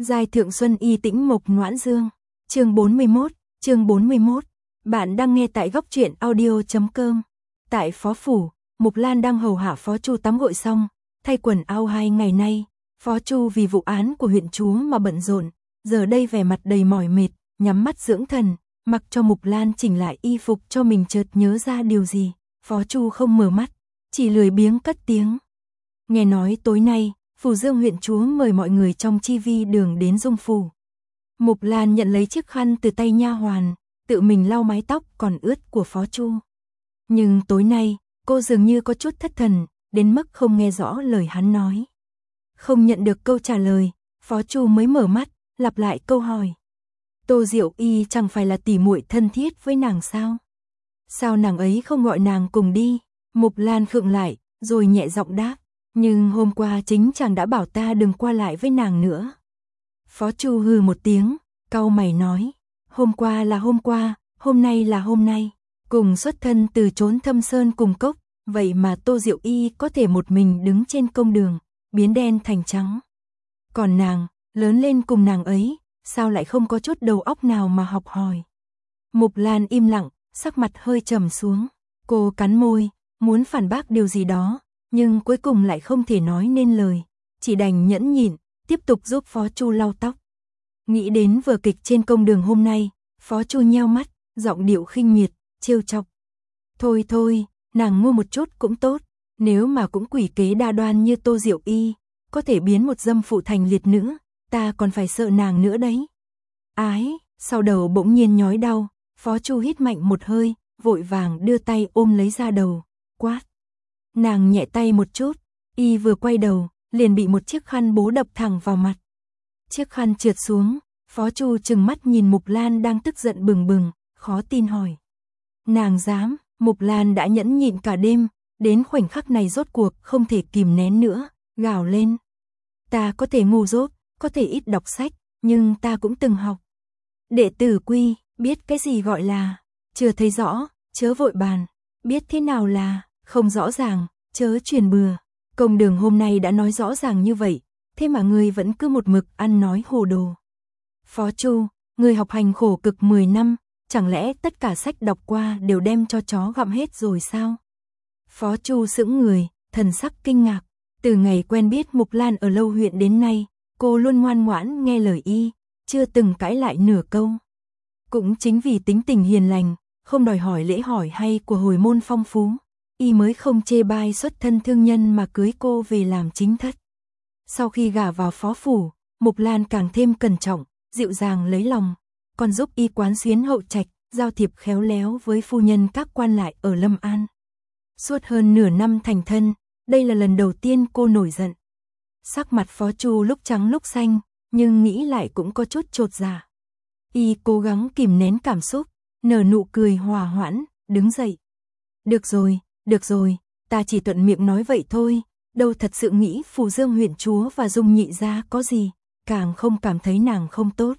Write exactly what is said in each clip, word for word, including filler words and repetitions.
Giai thượng xuân y tĩnh mộc noãn dương. Chương bốn mươi mốt, chương bốn mươi mốt. Bạn đang nghe tại góc truyện audio chấm com. Tại phó phủ, Mục Lan đang hầu hạ Phó Chu tắm gội xong, thay quần áo hai ngày nay, Phó Chu vì vụ án của huyện chúa mà bận rộn, giờ đây vẻ mặt đầy mỏi mệt, nhắm mắt dưỡng thần, mặc cho Mục Lan chỉnh lại y phục cho mình chợt nhớ ra điều gì, Phó Chu không mở mắt, chỉ lười biếng cất tiếng. Nghe nói tối nay, Phủ Dương huyện chúa mời mọi người trong chi vi đường đến Dung phủ. Mục Lan nhận lấy chiếc khăn từ tay nha hoàn, tự mình lau mái tóc còn ướt của Phó Chu. Nhưng tối nay, cô dường như có chút thất thần, đến mức không nghe rõ lời hắn nói. Không nhận được câu trả lời, Phó Chu mới mở mắt, lặp lại câu hỏi. Tô Diệu Y chẳng phải là tỉ muội thân thiết với nàng sao? Sao nàng ấy không gọi nàng cùng đi? Mục Lan khựng lại, rồi nhẹ giọng đáp. Nhưng hôm qua chính chàng đã bảo ta đừng qua lại với nàng nữa. Phó Chu hừ một tiếng, cau mày nói. Hôm qua là hôm qua, hôm nay là hôm nay. Cùng xuất thân từ chốn thâm sơn cùng cốc, vậy mà Tô Diệu Y có thể một mình đứng trên công đường, biến đen thành trắng. Còn nàng, lớn lên cùng nàng ấy, sao lại không có chút đầu óc nào mà học hỏi? Mục Lan im lặng, sắc mặt hơi trầm xuống. Cô cắn môi, muốn phản bác điều gì đó, nhưng cuối cùng lại không thể nói nên lời, chỉ đành nhẫn nhịn, tiếp tục giúp Phó Chu lau tóc. Nghĩ đến vở kịch trên công đường hôm nay, Phó Chu nheo mắt, giọng điệu khinh miệt, trêu chọc. Thôi thôi, nàng ngu một chút cũng tốt, nếu mà cũng quỷ kế đa đoan như Tô Diệu Y, có thể biến một dâm phụ thành liệt nữ, ta còn phải sợ nàng nữa đấy. Ái, sau đầu bỗng nhiên nhói đau, Phó Chu hít mạnh một hơi, vội vàng đưa tay ôm lấy da đầu, quát. Nàng nhẹ tay một chút, y vừa quay đầu, liền bị một chiếc khăn bố đập thẳng vào mặt. Chiếc khăn trượt xuống, Phó Chu trừng mắt nhìn Mục Lan đang tức giận bừng bừng, khó tin hỏi. Nàng dám? Mục Lan đã nhẫn nhịn cả đêm, đến khoảnh khắc này rốt cuộc không thể kìm nén nữa, gào lên. Ta có thể ngu dốt, có thể ít đọc sách, nhưng ta cũng từng học. Đệ tử Quy, biết cái gì gọi là, chưa thấy rõ, chớ vội bàn, biết thế nào là, không rõ ràng, chớ truyền bừa. Công đường hôm nay đã nói rõ ràng như vậy, thế mà ngươi vẫn cứ một mực ăn nói hồ đồ. Phó Chu, ngươi học hành khổ cực mười năm, chẳng lẽ tất cả sách đọc qua đều đem cho chó gặm hết rồi sao? Phó Chu sững người, thần sắc kinh ngạc. Từ ngày quen biết Mục Lan ở Lâu huyện đến nay, cô luôn ngoan ngoãn nghe lời y, chưa từng cãi lại nửa câu. Cũng chính vì tính tình hiền lành, không đòi hỏi lễ hỏi hay của hồi môn phong phú, y mới không chê bai xuất thân thương nhân mà cưới cô về làm chính thất. Sau khi gả vào phó phủ, Mục Lan càng thêm cẩn trọng, dịu dàng lấy lòng, còn giúp y quán xuyến hậu trạch, giao thiệp khéo léo với phu nhân các quan lại ở Lâm An. Suốt hơn nửa năm thành thân, đây là lần đầu tiên cô nổi giận. Sắc mặt Phó Chu lúc trắng lúc xanh, nhưng nghĩ lại cũng có chút chột dạ. Y cố gắng kìm nén cảm xúc, nở nụ cười hòa hoãn, đứng dậy. Được rồi, được rồi, ta chỉ thuận miệng nói vậy thôi, đâu thật sự nghĩ Phủ Dương huyện chúa và Dung nhị gia có gì, càng không cảm thấy nàng không tốt.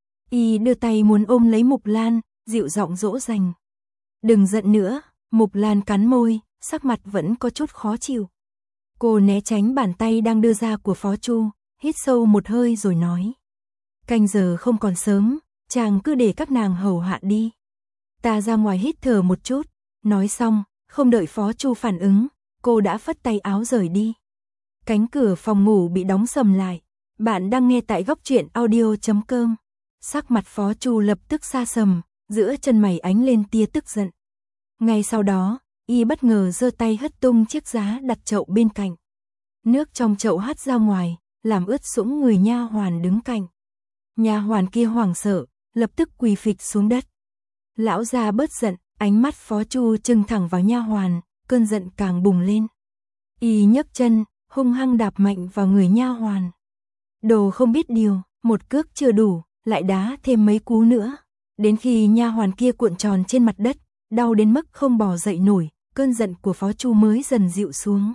Y đưa tay muốn ôm lấy Mục Lan, dịu giọng dỗ dành. Đừng giận nữa, Mục Lan cắn môi, sắc mặt vẫn có chút khó chịu. Cô né tránh bàn tay đang đưa ra của Phó Chu, hít sâu một hơi rồi nói. Canh giờ không còn sớm, chàng cứ để các nàng hầu hạ đi. Ta ra ngoài hít thở một chút, nói xong, không đợi Phó Chu phản ứng, cô đã phất tay áo rời đi. Cánh cửa phòng ngủ bị đóng sầm lại. Bạn đang nghe tại góc truyện audio chấm com. Sắc mặt Phó Chu lập tức xa sầm, giữa chân mày ánh lên tia tức giận. Ngay sau đó, y bất ngờ giơ tay hất tung chiếc giá đặt chậu bên cạnh. Nước trong chậu hắt ra ngoài, làm ướt sũng người nha hoàn đứng cạnh. Nha hoàn kia hoảng sợ, lập tức quỳ phịch xuống đất. Lão gia bớt giận, ánh mắt Phó Chu trừng thẳng vào nha hoàn, cơn giận càng bùng lên. Y nhấc chân, hung hăng đạp mạnh vào người nha hoàn. Đồ không biết điều, một cước chưa đủ, lại đá thêm mấy cú nữa. Đến khi nha hoàn kia cuộn tròn trên mặt đất, đau đến mức không bò dậy nổi, cơn giận của Phó Chu mới dần dịu xuống.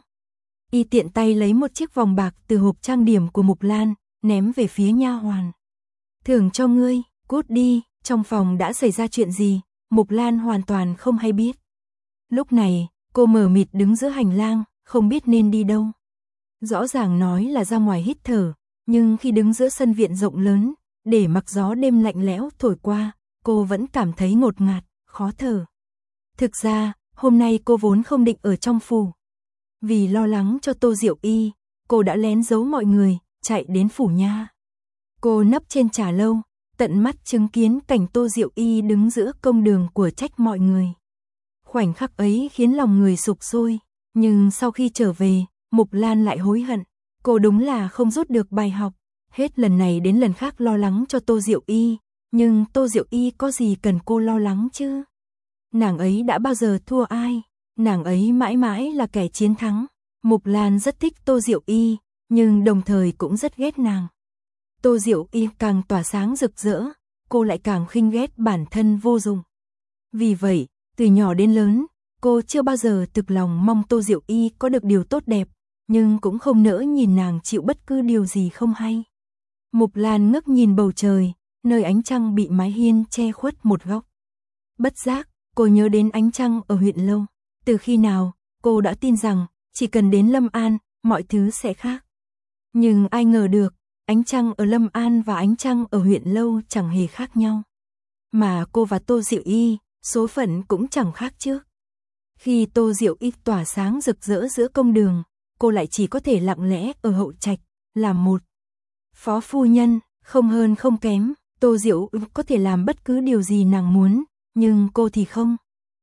Y tiện tay lấy một chiếc vòng bạc từ hộp trang điểm của Mục Lan, ném về phía nha hoàn. Thưởng cho ngươi, cút đi, trong phòng đã xảy ra chuyện gì, Mục Lan hoàn toàn không hay biết. Lúc này, cô mờ mịt đứng giữa hành lang, không biết nên đi đâu. Rõ ràng nói là ra ngoài hít thở, nhưng khi đứng giữa sân viện rộng lớn, để mặc gió đêm lạnh lẽo thổi qua, cô vẫn cảm thấy ngột ngạt, khó thở. Thực ra, hôm nay cô vốn không định ở trong phủ. Vì lo lắng cho Tô Diệu Y, cô đã lén giấu mọi người, chạy đến phủ nha. Cô nấp trên trà lâu, tận mắt chứng kiến cảnh Tô Diệu Y đứng giữa công đường của trách mọi người. Khoảnh khắc ấy khiến lòng người sục sôi, nhưng sau khi trở về, Mục Lan lại hối hận. Cô đúng là không rút được bài học, hết lần này đến lần khác lo lắng cho Tô Diệu Y, nhưng Tô Diệu Y có gì cần cô lo lắng chứ? Nàng ấy đã bao giờ thua ai? Nàng ấy mãi mãi là kẻ chiến thắng. Mục Lan rất thích Tô Diệu Y, nhưng đồng thời cũng rất ghét nàng. Tô Diệu Y càng tỏa sáng rực rỡ, cô lại càng khinh ghét bản thân vô dụng. Vì vậy, từ nhỏ đến lớn, cô chưa bao giờ thực lòng mong Tô Diệu Y có được điều tốt đẹp, nhưng cũng không nỡ nhìn nàng chịu bất cứ điều gì không hay. Mục Lan ngước nhìn bầu trời, nơi ánh trăng bị mái hiên che khuất một góc. Bất giác, cô nhớ đến ánh trăng ở huyện Lâu. Từ khi nào, cô đã tin rằng, chỉ cần đến Lâm An, mọi thứ sẽ khác. Nhưng ai ngờ được, ánh trăng ở Lâm An và ánh trăng ở huyện Lâu chẳng hề khác nhau. Mà cô và Tô Diệu Y, số phận cũng chẳng khác trước. Khi Tô Diệu Y tỏa sáng rực rỡ giữa công đường, cô lại chỉ có thể lặng lẽ ở hậu trạch, làm một phó phu nhân, không hơn không kém. Tô Diệu Y có thể làm bất cứ điều gì nàng muốn, nhưng cô thì không.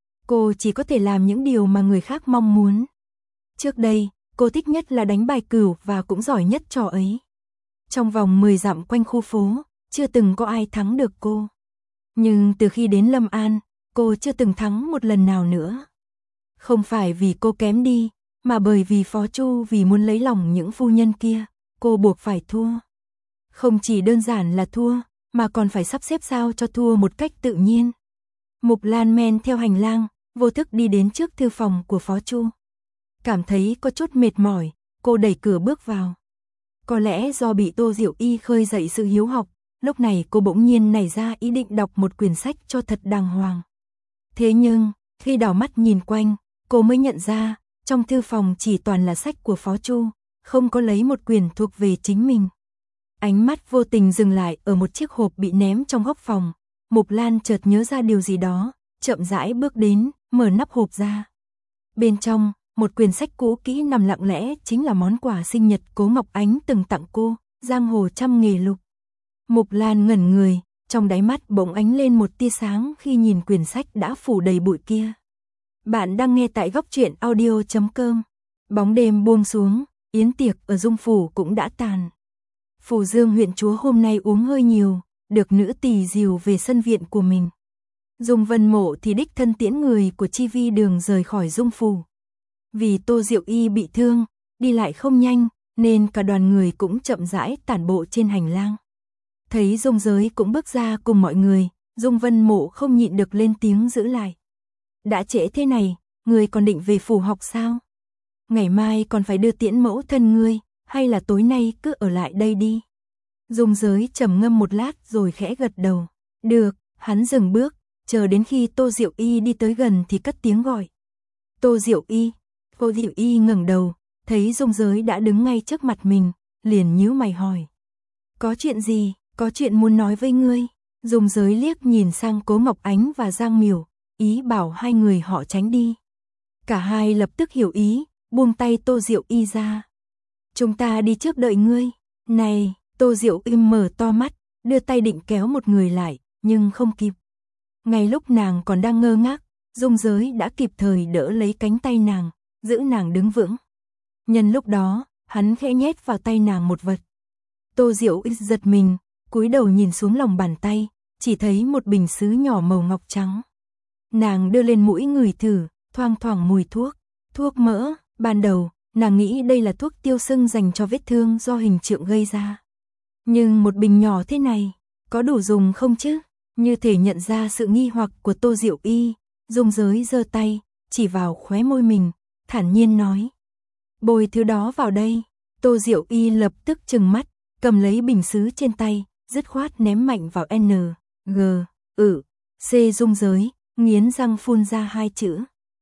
Cô chỉ có thể làm những điều mà người khác mong muốn. Trước đây, cô thích nhất là đánh bài cửu và cũng giỏi nhất trò ấy. Trong vòng mười dặm quanh khu phố, chưa từng có ai thắng được cô. Nhưng từ khi đến Lâm An, cô chưa từng thắng một lần nào nữa. Không phải vì cô kém đi, mà bởi vì Phó Chu vì muốn lấy lòng những phu nhân kia, cô buộc phải thua. Không chỉ đơn giản là thua, mà còn phải sắp xếp sao cho thua một cách tự nhiên. Mục Lan men theo hành lang, vô thức đi đến trước thư phòng của Phó Chu. Cảm thấy có chút mệt mỏi, cô đẩy cửa bước vào. Có lẽ do bị Tô Diệu Y khơi dậy sự hiếu học, lúc này cô bỗng nhiên nảy ra ý định đọc một quyển sách cho thật đàng hoàng. Thế nhưng, khi đảo mắt nhìn quanh, cô mới nhận ra, trong thư phòng chỉ toàn là sách của Phó Chu, không có lấy một quyển thuộc về chính mình. Ánh mắt vô tình dừng lại ở một chiếc hộp bị ném trong góc phòng. Mục Lan chợt nhớ ra điều gì đó, chậm rãi bước đến, mở nắp hộp ra. Bên trong, một quyển sách cũ kỹ nằm lặng lẽ chính là món quà sinh nhật Cố Ngọc Ánh từng tặng cô, Giang Hồ Trăm Nghề Lục. Mục Lan ngẩn người, trong đáy mắt bỗng ánh lên một tia sáng khi nhìn quyển sách đã phủ đầy bụi kia. Bạn đang nghe tại góc truyện audio chấm com. Bóng đêm buông xuống, yến tiệc ở Dung Phủ cũng đã tàn. Phủ Dương huyện chúa hôm nay uống hơi nhiều, được nữ tỳ dìu về sân viện của mình. Dung Vân Mộ thì đích thân tiễn người của Chi Vi Đường rời khỏi Dung Phủ. Vì Tô Diệu Y bị thương, đi lại không nhanh, nên cả đoàn người cũng chậm rãi tản bộ trên hành lang. Thấy Dung Giới cũng bước ra cùng mọi người, Dung Vân Mộ không nhịn được lên tiếng giữ lại. Đã trễ thế này, người còn định về phủ học sao? Ngày mai còn phải đưa tiễn mẫu thân ngươi, hay là tối nay cứ ở lại đây đi? Dung Giới trầm ngâm một lát rồi khẽ gật đầu. Được, hắn dừng bước, chờ đến khi Tô Diệu Y đi tới gần thì cất tiếng gọi. Tô Diệu Y. Tô Diệu Y ngẩng đầu, thấy Dung Giới đã đứng ngay trước mặt mình, liền nhíu mày hỏi. Có chuyện gì, có chuyện muốn nói với ngươi? Dung Giới liếc nhìn sang Cố Ngọc Ánh và Giang Miểu, ý bảo hai người họ tránh đi. Cả hai lập tức hiểu ý, buông tay Tô Diệu Y ra. Chúng ta đi trước đợi ngươi. Này, Tô Diệu Y mở to mắt, đưa tay định kéo một người lại, nhưng không kịp. Ngay lúc nàng còn đang ngơ ngác, Dung Giới đã kịp thời đỡ lấy cánh tay nàng, giữ nàng đứng vững. Nhân lúc đó, hắn khẽ nhét vào tay nàng một vật. Tô Diệu Y giật mình, cúi đầu nhìn xuống lòng bàn tay, chỉ thấy một bình sứ nhỏ màu ngọc trắng. Nàng đưa lên mũi ngửi thử, thoang thoảng mùi thuốc, thuốc mỡ. Ban đầu, nàng nghĩ đây là thuốc tiêu sưng dành cho vết thương do hình trượng gây ra. Nhưng một bình nhỏ thế này, có đủ dùng không chứ? Như thể nhận ra sự nghi hoặc của Tô Diệu Y, Dung Giới giơ tay, chỉ vào khóe môi mình, thản nhiên nói. Bôi thứ đó vào đây. Tô Diệu Y lập tức trừng mắt, cầm lấy bình sứ trên tay, dứt khoát ném mạnh vào N, G, ự, C. Dung Giới, nghiến răng phun ra hai chữ.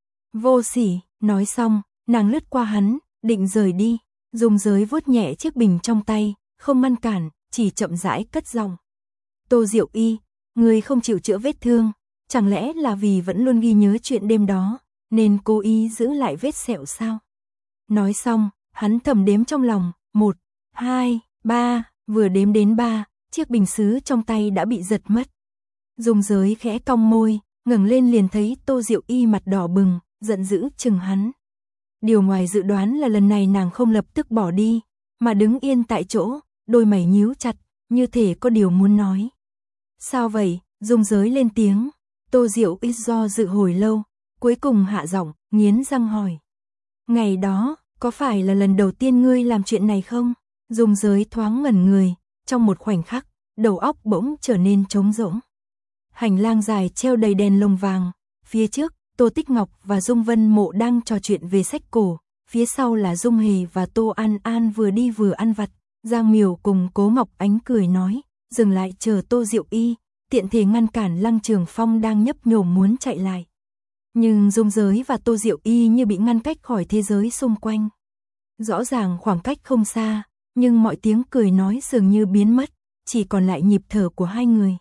Vô sỉ. Nói xong, nàng lướt qua hắn, định rời đi. Dung Giới vuốt nhẹ chiếc bình trong tay, không ngăn cản, chỉ chậm rãi cất giọng. Tô Diệu Y, ngươi không chịu chữa vết thương, chẳng lẽ là vì vẫn luôn ghi nhớ chuyện đêm đó, nên cố ý giữ lại vết sẹo sao? Nói xong, hắn thầm đếm trong lòng, một, hai, ba, vừa đếm đến ba, chiếc bình sứ trong tay đã bị giật mất. Dung Giới khẽ cong môi, ngẩng lên liền thấy Tô Diệu Y mặt đỏ bừng, giận dữ chừng hắn. Điều ngoài dự đoán là lần này nàng không lập tức bỏ đi, mà đứng yên tại chỗ, đôi mày nhíu chặt, như thể có điều muốn nói. Sao vậy? Dung Giới lên tiếng. Tô Diệu Y do dự hồi lâu, cuối cùng hạ giọng, nghiến răng hỏi. Ngày đó, có phải là lần đầu tiên ngươi làm chuyện này không? Dung Giới thoáng ngẩn người, trong một khoảnh khắc, đầu óc bỗng trở nên trống rỗng. Hành lang dài treo đầy đèn lồng vàng, phía trước, Tô Tích Ngọc và Dung Vân Mộ đang trò chuyện về sách cổ, phía sau là Dung Hề và Tô An An vừa đi vừa ăn vặt, Giang Miểu cùng Cố Ngọc Ánh cười nói, dừng lại chờ Tô Diệu Y, tiện thể ngăn cản Lăng Trường Phong đang nhấp nhổm muốn chạy lại. Nhưng Dung Giới và Tô Diệu Y như bị ngăn cách khỏi thế giới xung quanh. Rõ ràng khoảng cách không xa, nhưng mọi tiếng cười nói dường như biến mất, chỉ còn lại nhịp thở của hai người.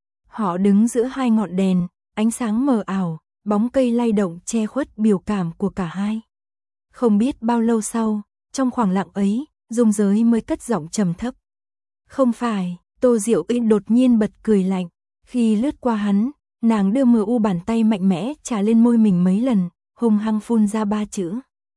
Họ đứng giữa hai ngọn đèn, ánh sáng mờ ảo, bóng cây lay động che khuất biểu cảm của cả hai. Không biết bao lâu sau, trong khoảng lặng ấy, Dung Giới mới cất giọng trầm thấp. Không phải, Tô Diệu Y đột nhiên bật cười lạnh, khi lướt qua hắn, nàng đưa mờ u bàn tay mạnh mẽ chà lên môi mình mấy lần, hung hăng phun ra ba chữ.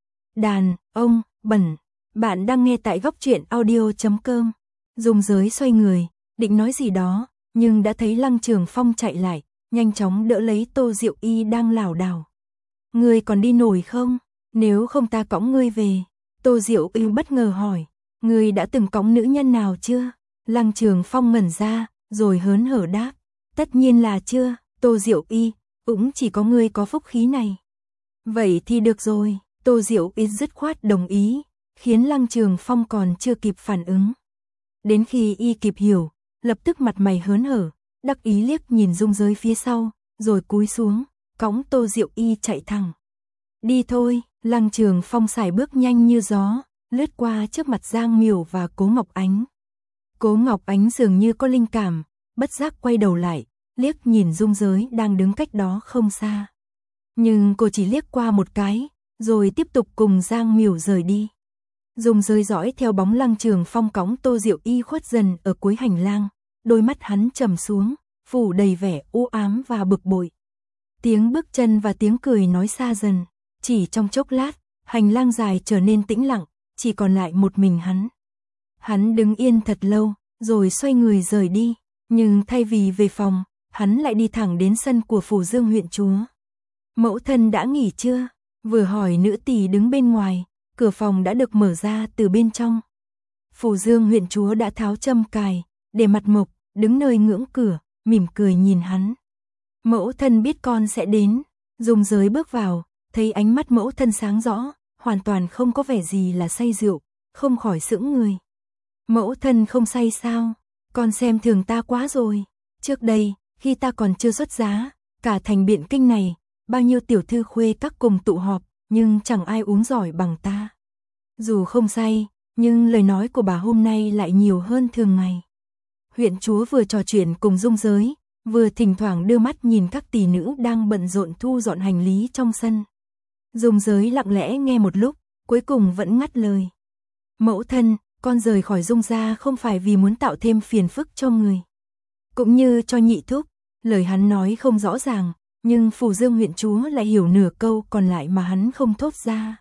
Đàn, ông, bẩn. Bạn đang nghe tại góc truyện audio chấm com. Dung Giới xoay người, định nói gì đó, nhưng đã thấy Lăng Trường Phong chạy lại, nhanh chóng đỡ lấy Tô Diệu Y đang lảo đảo. Ngươi còn đi nổi không? Nếu không ta cõng ngươi về. Tô Diệu Y bất ngờ hỏi, ngươi đã từng cõng nữ nhân nào chưa? Lăng Trường Phong ngẩn ra, rồi hớn hở đáp, tất nhiên là chưa. Tô Diệu Y, cũng chỉ có ngươi có phúc khí này. Vậy thì được rồi. Tô Diệu Y dứt khoát đồng ý, khiến Lăng Trường Phong còn chưa kịp phản ứng. Đến khi y kịp hiểu, lập tức mặt mày hớn hở, đắc ý liếc nhìn Dung Giới phía sau, rồi cúi xuống, cõng Tô Diệu Y chạy thẳng. Đi thôi. Lăng Trường Phong sải bước nhanh như gió, lướt qua trước mặt Giang Miểu và Cố Ngọc Ánh. Cố Ngọc Ánh dường như có linh cảm, bất giác quay đầu lại, liếc nhìn Dung Giới đang đứng cách đó không xa. Nhưng cô chỉ liếc qua một cái, rồi tiếp tục cùng Giang Miểu rời đi. Dung Giới dõi theo bóng Lăng Trường Phong cõng Tô Diệu Y khuất dần ở cuối hành lang, đôi mắt hắn trầm xuống, phủ đầy vẻ u ám và bực bội. Tiếng bước chân và tiếng cười nói xa dần, chỉ trong chốc lát, hành lang dài trở nên tĩnh lặng, chỉ còn lại một mình hắn. Hắn đứng yên thật lâu, rồi xoay người rời đi, nhưng thay vì về phòng, hắn lại đi thẳng đến sân của Phủ Dương huyện chúa. Mẫu thân đã nghỉ chưa? Vừa hỏi nữ tỳ đứng bên ngoài, cửa phòng đã được mở ra từ bên trong. Phủ Dương huyện chúa đã tháo châm cài, để mặt mộc, đứng nơi ngưỡng cửa, mỉm cười nhìn hắn. Mẫu thân biết con sẽ đến. Dung Giới bước vào, thấy ánh mắt mẫu thân sáng rõ, hoàn toàn không có vẻ gì là say rượu, không khỏi sững người. Mẫu thân không say sao? Con xem thường ta quá rồi. Trước đây, khi ta còn chưa xuất giá, cả thành Biện Kinh này, bao nhiêu tiểu thư khuê các cùng tụ họp, nhưng chẳng ai uống giỏi bằng ta. Dù không say, nhưng lời nói của bà hôm nay lại nhiều hơn thường ngày. Huyện chúa vừa trò chuyện cùng Dung Giới, vừa thỉnh thoảng đưa mắt nhìn các tỷ nữ đang bận rộn thu dọn hành lý trong sân. Dung Giới lặng lẽ nghe một lúc, cuối cùng vẫn ngắt lời. Mẫu thân, con rời khỏi Dung gia không phải vì muốn tạo thêm phiền phức cho người. Cũng như cho nhị thúc, lời hắn nói không rõ ràng, nhưng Phủ Dương huyện chúa lại hiểu nửa câu còn lại mà hắn không thốt ra.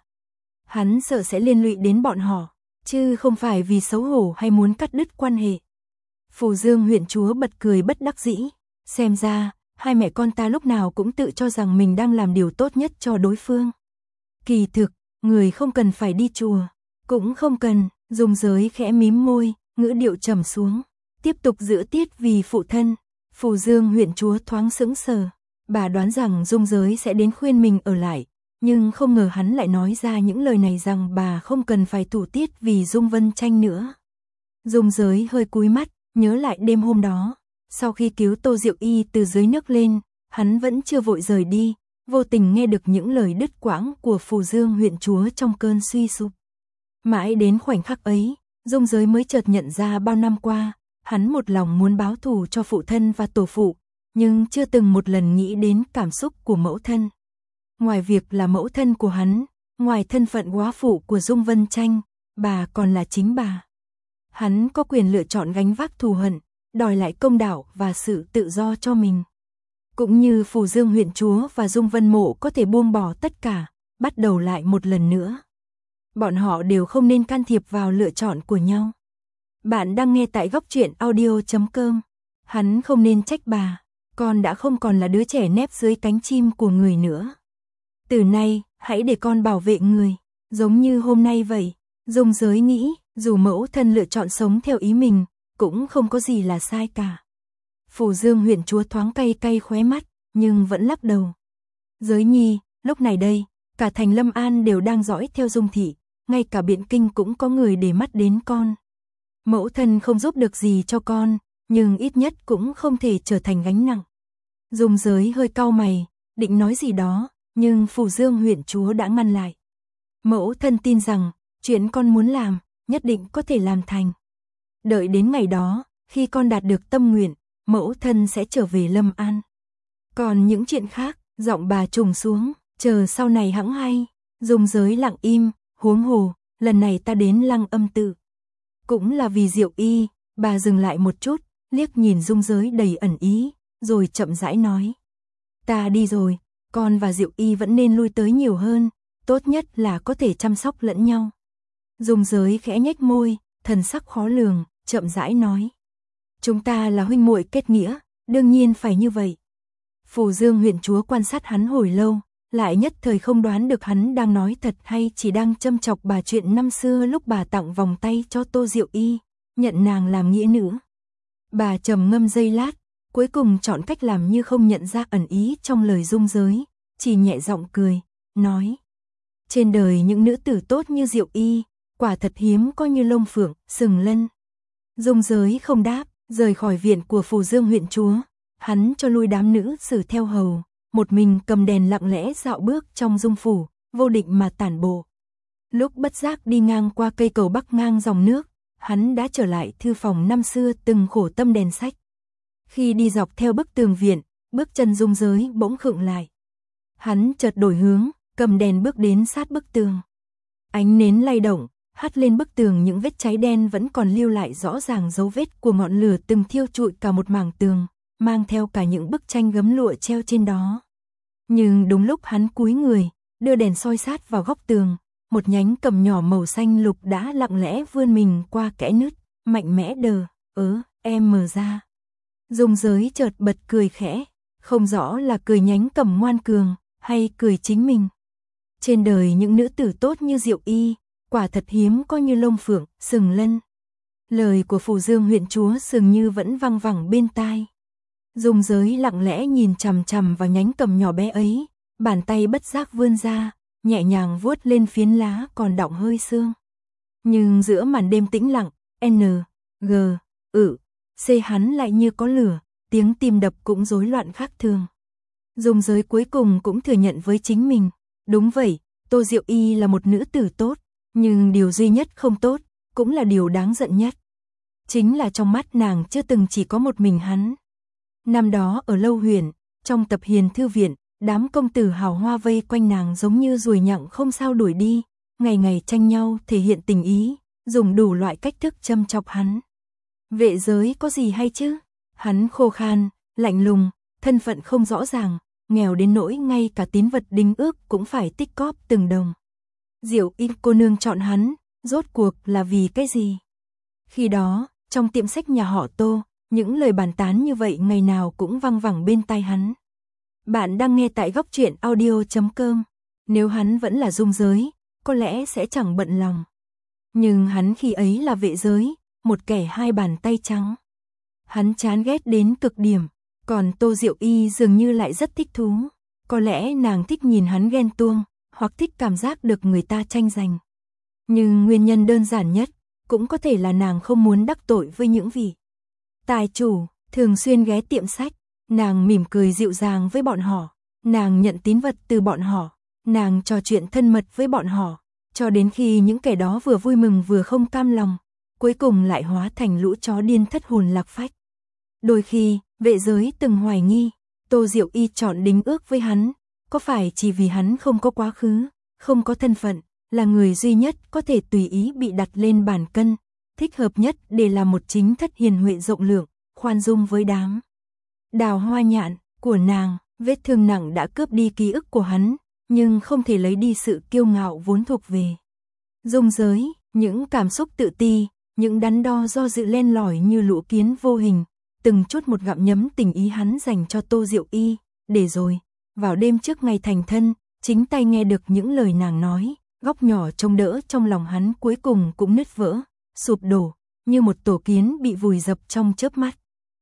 Hắn sợ sẽ liên lụy đến bọn họ, chứ không phải vì xấu hổ hay muốn cắt đứt quan hệ. Phủ Dương huyện chúa bật cười bất đắc dĩ, xem ra, hai mẹ con ta lúc nào cũng tự cho rằng mình đang làm điều tốt nhất cho đối phương. Kỳ thực, người không cần phải đi chùa, cũng không cần. Dung Giới khẽ mím môi, ngữ điệu trầm xuống, tiếp tục giữ tiết vì phụ thân. Phủ Dương huyện chúa thoáng sững sờ, bà đoán rằng Dung Giới sẽ đến khuyên mình ở lại, nhưng không ngờ hắn lại nói ra những lời này rằng bà không cần phải thủ tiết vì Dung Vân Tranh nữa. Dung Giới hơi cúi mắt, nhớ lại đêm hôm đó, sau khi cứu Tô Diệu Y từ dưới nước lên, hắn vẫn chưa vội rời đi, vô tình nghe được những lời đứt quãng của Phủ Dương huyện chúa trong cơn suy sụp. Mãi đến khoảnh khắc ấy, Dung Giới mới chợt nhận ra bao năm qua, hắn một lòng muốn báo thù cho phụ thân và tổ phụ, nhưng chưa từng một lần nghĩ đến cảm xúc của mẫu thân. Ngoài việc là mẫu thân của hắn, ngoài thân phận góa phụ của Dung Vân Tranh, bà còn là chính bà. Hắn có quyền lựa chọn gánh vác thù hận, đòi lại công đạo và sự tự do cho mình. Cũng như Phù Dương huyện chúa và Dung Vân Mộ có thể buông bỏ tất cả, bắt đầu lại một lần nữa. Bọn họ đều không nên can thiệp vào lựa chọn của nhau. Bạn đang nghe tại góc truyện audio chấm com. Hắn không nên trách bà, con đã không còn là đứa trẻ nép dưới cánh chim của người nữa. Từ nay, hãy để con bảo vệ người, giống như hôm nay vậy. Dung Giới nghĩ, dù mẫu thân lựa chọn sống theo ý mình, cũng không có gì là sai cả. Phù Dương huyện chúa thoáng cay cay khóe mắt, nhưng vẫn lắc đầu. Giới nhi, lúc này đây, cả thành Lâm An đều đang dõi theo Dung thị, ngay cả Biện Kinh cũng có người để mắt đến con. Mẫu thân không giúp được gì cho con, nhưng ít nhất cũng không thể trở thành gánh nặng. Dung Giới hơi cau mày, định nói gì đó, nhưng Phù Dương huyện chúa đã ngăn lại. Mẫu thân tin rằng, chuyện con muốn làm, nhất định có thể làm thành. Đợi đến ngày đó, khi con đạt được tâm nguyện, mẫu thân sẽ trở về Lâm An. Còn những chuyện khác, giọng bà trùng xuống, chờ sau này hẵng hay. Dung Giới lặng im, huống hồ, lần này ta đến Lăng Âm Tự. Cũng là vì Diệu Y, bà dừng lại một chút, liếc nhìn Dung Giới đầy ẩn ý, rồi chậm rãi nói. Ta đi rồi, con và Diệu Y vẫn nên lui tới nhiều hơn, tốt nhất là có thể chăm sóc lẫn nhau. Dung Giới khẽ nhếch môi, thần sắc khó lường, chậm rãi nói. Chúng ta là huynh muội kết nghĩa, đương nhiên phải như vậy. Phù Dương huyện chúa quan sát hắn hồi lâu, lại nhất thời không đoán được hắn đang nói thật hay chỉ đang châm chọc bà chuyện năm xưa lúc bà tặng vòng tay cho Tô Diệu Y, nhận nàng làm nghĩa nữ. Bà trầm ngâm giây lát, cuối cùng chọn cách làm như không nhận ra ẩn ý trong lời Dung Giới, chỉ nhẹ giọng cười, nói. Trên đời những nữ tử tốt như Diệu Y, quả thật hiếm có như Lông Phượng, Sừng Lân. Dung Giới không đáp, rời khỏi viện của Phù Dương huyện chúa, hắn cho lui đám nữ sử theo hầu, một mình cầm đèn lặng lẽ dạo bước trong dung phủ, vô định mà tản bộ. Lúc bất giác đi ngang qua cây cầu bắc ngang dòng nước, hắn đã trở lại thư phòng năm xưa từng khổ tâm đèn sách. Khi đi dọc theo bức tường viện, bước chân Dung Giới bỗng khựng lại. Hắn chợt đổi hướng, cầm đèn bước đến sát bức tường. Ánh nến lay động, hắt lên bức tường những vết cháy đen vẫn còn lưu lại rõ ràng dấu vết của ngọn lửa từng thiêu trụi cả một mảng tường, mang theo cả những bức tranh gấm lụa treo trên đó. Nhưng đúng lúc hắn cúi người, đưa đèn soi sát vào góc tường, một nhánh cầm nhỏ màu xanh lục đã lặng lẽ vươn mình qua kẽ nứt, mạnh mẽ đờ, ớ, em mở ra. Dung Giới chợt bật cười khẽ, không rõ là cười nhánh cầm ngoan cường, hay cười chính mình. Trên đời những nữ tử tốt như Diệu Y, quả thật hiếm có như Lông Phượng, Sừng Lân. Lời của Phù Dương huyện chúa dường như vẫn văng vẳng bên tai. Dung Giới lặng lẽ nhìn chằm chằm vào nhánh cầm nhỏ bé ấy, bàn tay bất giác vươn ra, nhẹ nhàng vuốt lên phiến lá còn đọng hơi sương. Nhưng giữa màn đêm tĩnh lặng, N, G, ự, C hắn lại như có lửa, tiếng tim đập cũng rối loạn khác thường. Dung Giới cuối cùng cũng thừa nhận với chính mình, đúng vậy, Tô Diệu Y là một nữ tử tốt, nhưng điều duy nhất không tốt, cũng là điều đáng giận nhất. Chính là trong mắt nàng chưa từng chỉ có một mình hắn. Năm đó ở Lâu Huyền, trong tập Hiền Thư Viện, đám công tử hào hoa vây quanh nàng giống như ruồi nhặng không sao đuổi đi, ngày ngày tranh nhau thể hiện tình ý, dùng đủ loại cách thức châm chọc hắn. Vệ giới có gì hay chứ? Hắn khô khan, lạnh lùng, thân phận không rõ ràng, nghèo đến nỗi ngay cả tín vật đính ước cũng phải tích cóp từng đồng. Diệu Y cô nương chọn hắn, rốt cuộc là vì cái gì? Khi đó, trong tiệm sách nhà họ Tô, những lời bàn tán như vậy ngày nào cũng văng vẳng bên tai hắn. Bạn đang nghe tại góc truyện audio chấm com. Nếu hắn vẫn là Dung Giới, có lẽ sẽ chẳng bận lòng. Nhưng hắn khi ấy là Vệ Giới, một kẻ hai bàn tay trắng. Hắn chán ghét đến cực điểm, còn Tô Diệu Y dường như lại rất thích thú. Có lẽ nàng thích nhìn hắn ghen tuông, hoặc thích cảm giác được người ta tranh giành. Nhưng nguyên nhân đơn giản nhất, cũng có thể là nàng không muốn đắc tội với những vị tài chủ, thường xuyên ghé tiệm sách. Nàng mỉm cười dịu dàng với bọn họ, nàng nhận tín vật từ bọn họ, nàng trò chuyện thân mật với bọn họ, cho đến khi những kẻ đó vừa vui mừng vừa không cam lòng, cuối cùng lại hóa thành lũ chó điên thất hồn lạc phách. Đôi khi, vệ giới từng hoài nghi, Tô Diệu Y chọn đính ước với hắn, có phải chỉ vì hắn không có quá khứ, không có thân phận, là người duy nhất có thể tùy ý bị đặt lên bàn cân, thích hợp nhất để làm một chính thất hiền huệ rộng lượng, khoan dung với đám Đào Hoa Nhạn của nàng. Vết thương nặng đã cướp đi ký ức của hắn, nhưng không thể lấy đi sự kiêu ngạo vốn thuộc về Dung Giới, những cảm xúc tự ti, những đắn đo do dự len lỏi như lũ kiến vô hình, từng chút một gặm nhấm tình ý hắn dành cho Tô Diệu Y, để rồi, vào đêm trước ngày thành thân, chính tay nghe được những lời nàng nói, góc nhỏ trông đỡ trong lòng hắn cuối cùng cũng nứt vỡ, sụp đổ, như một tổ kiến bị vùi dập trong chớp mắt.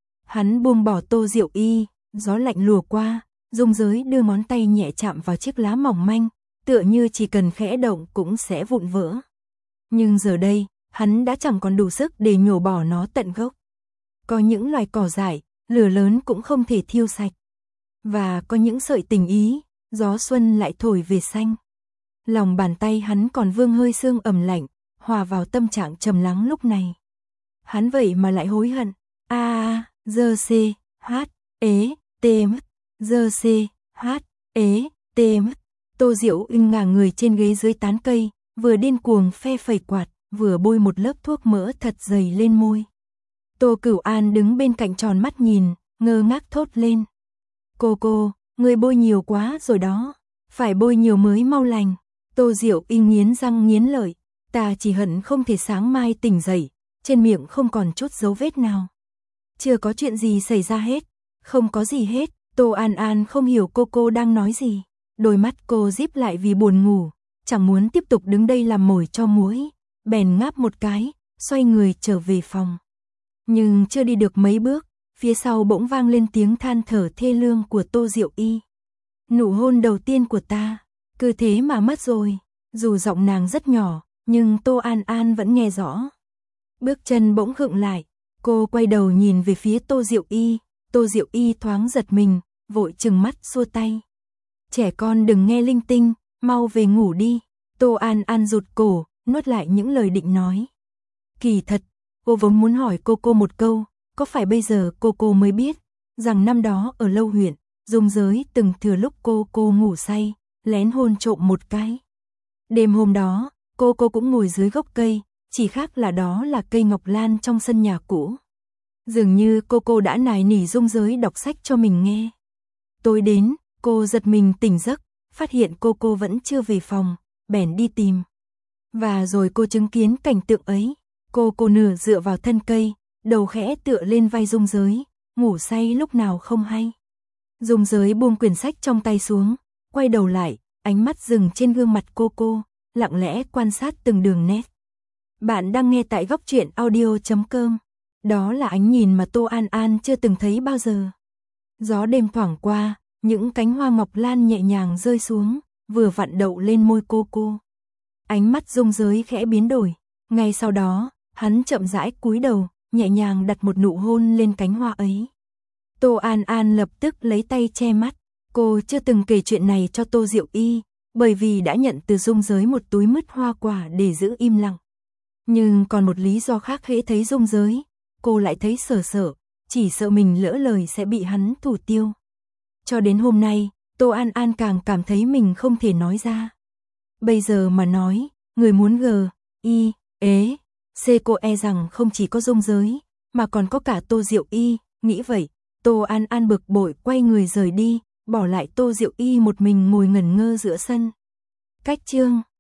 Hắn buông bỏ Tô Diệu Y, gió lạnh lùa qua, Dung Giới đưa ngón tay nhẹ chạm vào chiếc lá mỏng manh, tựa như chỉ cần khẽ động cũng sẽ vụn vỡ. Nhưng giờ đây, hắn đã chẳng còn đủ sức để nhổ bỏ nó tận gốc. Có những loài cỏ dại, lửa lớn cũng không thể thiêu sạch. Và có những sợi tình ý, gió xuân lại thổi về xanh. Lòng bàn tay hắn còn vương hơi sương ẩm lạnh, hòa vào tâm trạng trầm lắng lúc này. Hắn vậy mà lại hối hận. A, dơ xê, hát, ế, tê mất, dơ xê, hát, ế, tê mất. Tô Diệu ưng ngả người trên ghế dưới tán cây, vừa điên cuồng phe phẩy quạt, vừa bôi một lớp thuốc mỡ thật dày lên môi. Tô Cửu An đứng bên cạnh tròn mắt nhìn, ngơ ngác thốt lên. Cô cô, người bôi nhiều quá rồi đó, phải bôi nhiều mới mau lành. Tô Diệu ưng nghiến răng nghiến lợi, ta chỉ hận không thể sáng mai tỉnh dậy, trên miệng không còn chút dấu vết nào. Chưa có chuyện gì xảy ra hết, không có gì hết. Tô An An không hiểu cô cô đang nói gì. Đôi mắt cô díp lại vì buồn ngủ, chẳng muốn tiếp tục đứng đây làm mồi cho muỗi, bèn ngáp một cái, xoay người trở về phòng. Nhưng chưa đi được mấy bước, phía sau bỗng vang lên tiếng than thở thê lương của Tô Diệu Y. Nụ hôn đầu tiên của ta, cứ thế mà mất rồi. Dù giọng nàng rất nhỏ, nhưng Tô An An vẫn nghe rõ. Bước chân bỗng khựng lại, cô quay đầu nhìn về phía Tô Diệu Y. Tô Diệu Y thoáng giật mình, vội trừng mắt xua tay. Trẻ con đừng nghe linh tinh, mau về ngủ đi. Tô An An rụt cổ, nuốt lại những lời định nói. Kỳ thật, cô vốn muốn hỏi cô cô một câu, có phải bây giờ cô cô mới biết, rằng năm đó ở Lâu huyện, Dung Giới từng thừa lúc cô cô ngủ say, lén hôn trộm một cái. Đêm hôm đó, cô cô cũng ngồi dưới gốc cây, chỉ khác là đó là cây ngọc lan trong sân nhà cũ. Dường như cô cô đã nài nỉ Dung Giới đọc sách cho mình nghe. Tối đến, cô giật mình tỉnh giấc, phát hiện cô cô vẫn chưa về phòng, bèn đi tìm. Và rồi cô chứng kiến cảnh tượng ấy, cô cô nửa dựa vào thân cây, đầu khẽ tựa lên vai Dung Giới, ngủ say lúc nào không hay. Dung Giới buông quyển sách trong tay xuống, quay đầu lại, ánh mắt dừng trên gương mặt cô cô, lặng lẽ quan sát từng đường nét. Bạn đang nghe tại góc truyện audio chấm com. Đó là ánh nhìn mà Tô An An chưa từng thấy bao giờ. Gió đêm thoảng qua, những cánh hoa ngọc lan nhẹ nhàng rơi xuống, vừa vặn đậu lên môi cô cô. Ánh mắt Dung Giới khẽ biến đổi, ngay sau đó, hắn chậm rãi cúi đầu, nhẹ nhàng đặt một nụ hôn lên cánh hoa ấy. Tô An An lập tức lấy tay che mắt, cô chưa từng kể chuyện này cho Tô Diệu Y, bởi vì đã nhận từ Dung Giới một túi mứt hoa quả để giữ im lặng. Nhưng còn một lý do khác, hễ thấy Dung Giới, cô lại thấy sợ sợ, chỉ sợ mình lỡ lời sẽ bị hắn thủ tiêu. Cho đến hôm nay, Tô An An càng cảm thấy mình không thể nói ra. Bây giờ mà nói, người muốn gờ, y, ế, c cô e rằng không chỉ có Dung Giới, mà còn có cả Tô Diệu Y, nghĩ vậy, Tô An An bực bội quay người rời đi, bỏ lại Tô Diệu Y một mình ngồi ngẩn ngơ giữa sân. Cách chương